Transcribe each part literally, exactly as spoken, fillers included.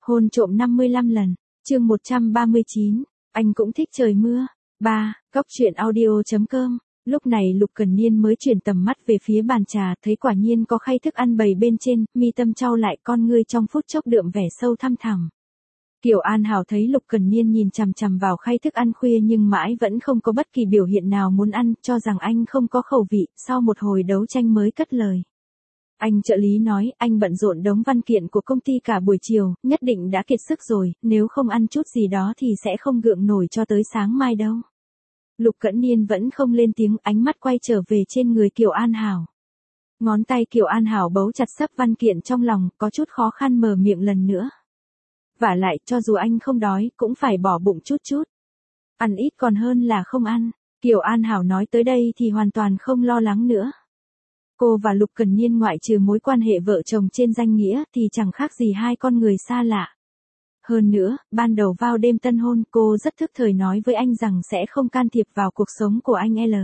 Hôn trộm năm mươi lăm lần, chương một trăm ba mươi chín, anh cũng thích trời mưa. ba. Góc truyện audio chấm com. Lúc này Lục Cần Niên mới chuyển tầm mắt về phía bàn trà, thấy quả nhiên có khay thức ăn bày bên trên, mi tâm chau lại, con ngươi trong phút chốc đượm vẻ sâu thăm thẳm. Kiều An Hảo thấy Lục Cần Niên nhìn chằm chằm vào khay thức ăn khuya nhưng mãi vẫn không có bất kỳ biểu hiện nào muốn ăn, cho rằng anh không có khẩu vị, sau một hồi đấu tranh mới cất lời. Anh trợ lý nói, anh bận rộn đống văn kiện của công ty cả buổi chiều, nhất định đã kiệt sức rồi, nếu không ăn chút gì đó thì sẽ không gượng nổi cho tới sáng mai đâu. Lục Cẩn Niên vẫn không lên tiếng, ánh mắt quay trở về trên người Kiều An Hảo. Ngón tay Kiều An Hảo bấu chặt sấp văn kiện trong lòng, có chút khó khăn mở miệng lần nữa. Vả lại, cho dù anh không đói, cũng phải bỏ bụng chút chút. Ăn ít còn hơn là không ăn. Kiều An Hảo nói tới đây thì hoàn toàn không lo lắng nữa. Cô và Lục Cần Niên ngoại trừ mối quan hệ vợ chồng trên danh nghĩa thì chẳng khác gì hai con người xa lạ. Hơn nữa, ban đầu vào đêm tân hôn cô rất thức thời nói với anh rằng sẽ không can thiệp vào cuộc sống của anh L.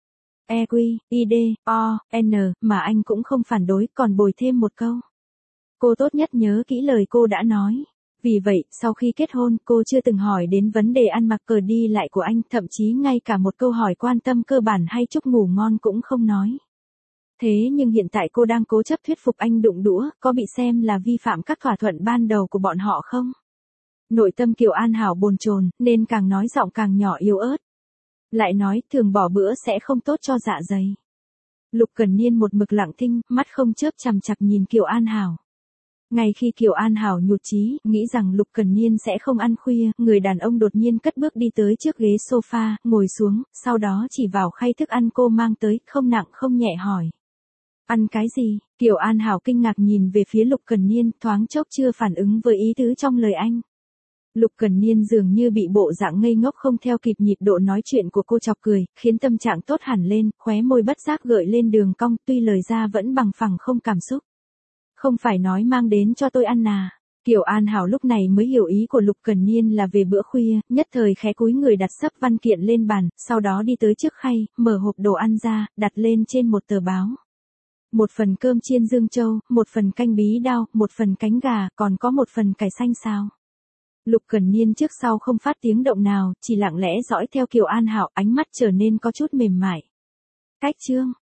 E Q, I D, O, N, mà anh cũng không phản đối, còn bồi thêm một câu. Cô tốt nhất nhớ kỹ lời cô đã nói. Vì vậy, sau khi kết hôn, cô chưa từng hỏi đến vấn đề ăn mặc cờ đi lại của anh, thậm chí ngay cả một câu hỏi quan tâm cơ bản hay chúc ngủ ngon cũng không nói. Thế nhưng hiện tại cô đang cố chấp thuyết phục anh đụng đũa, có bị xem là vi phạm các thỏa thuận ban đầu của bọn họ không? Nội tâm Kiều An Hảo bồn chồn, nên càng nói giọng càng nhỏ yếu ớt. Lại nói, thường bỏ bữa sẽ không tốt cho dạ dày. Lục Cần Niên một mực lặng thinh, mắt không chớp chằm chằm nhìn Kiều An Hảo. Ngay khi Kiều An Hảo nhụt chí, nghĩ rằng Lục Cần Niên sẽ không ăn khuya, người đàn ông đột nhiên cất bước đi tới trước ghế sofa, ngồi xuống, sau đó chỉ vào khay thức ăn cô mang tới, không nặng không nhẹ hỏi. Ăn cái gì? Kiều An Hảo kinh ngạc nhìn về phía Lục Cần Niên, thoáng chốc chưa phản ứng với ý tứ trong lời anh. Lục Cần Niên dường như bị bộ dạng ngây ngốc không theo kịp nhịp độ nói chuyện của cô chọc cười, khiến tâm trạng tốt hẳn lên, khóe môi bất giác gợi lên đường cong, tuy lời ra vẫn bằng phẳng không cảm xúc. Không phải nói mang đến cho tôi ăn à? Kiều An Hảo lúc này mới hiểu ý của Lục Cần Niên là về bữa khuya, nhất thời khẽ cúi người đặt sấp văn kiện lên bàn, sau đó đi tới trước khay, mở hộp đồ ăn ra, đặt lên trên một tờ báo. Một phần cơm chiên dương châu, một phần canh bí đao, một phần cánh gà, còn có một phần cải xanh xào. Lục Cần Niên trước sau không phát tiếng động nào, chỉ lặng lẽ dõi theo Kiều An Hảo, ánh mắt trở nên có chút mềm mại. Cách chương,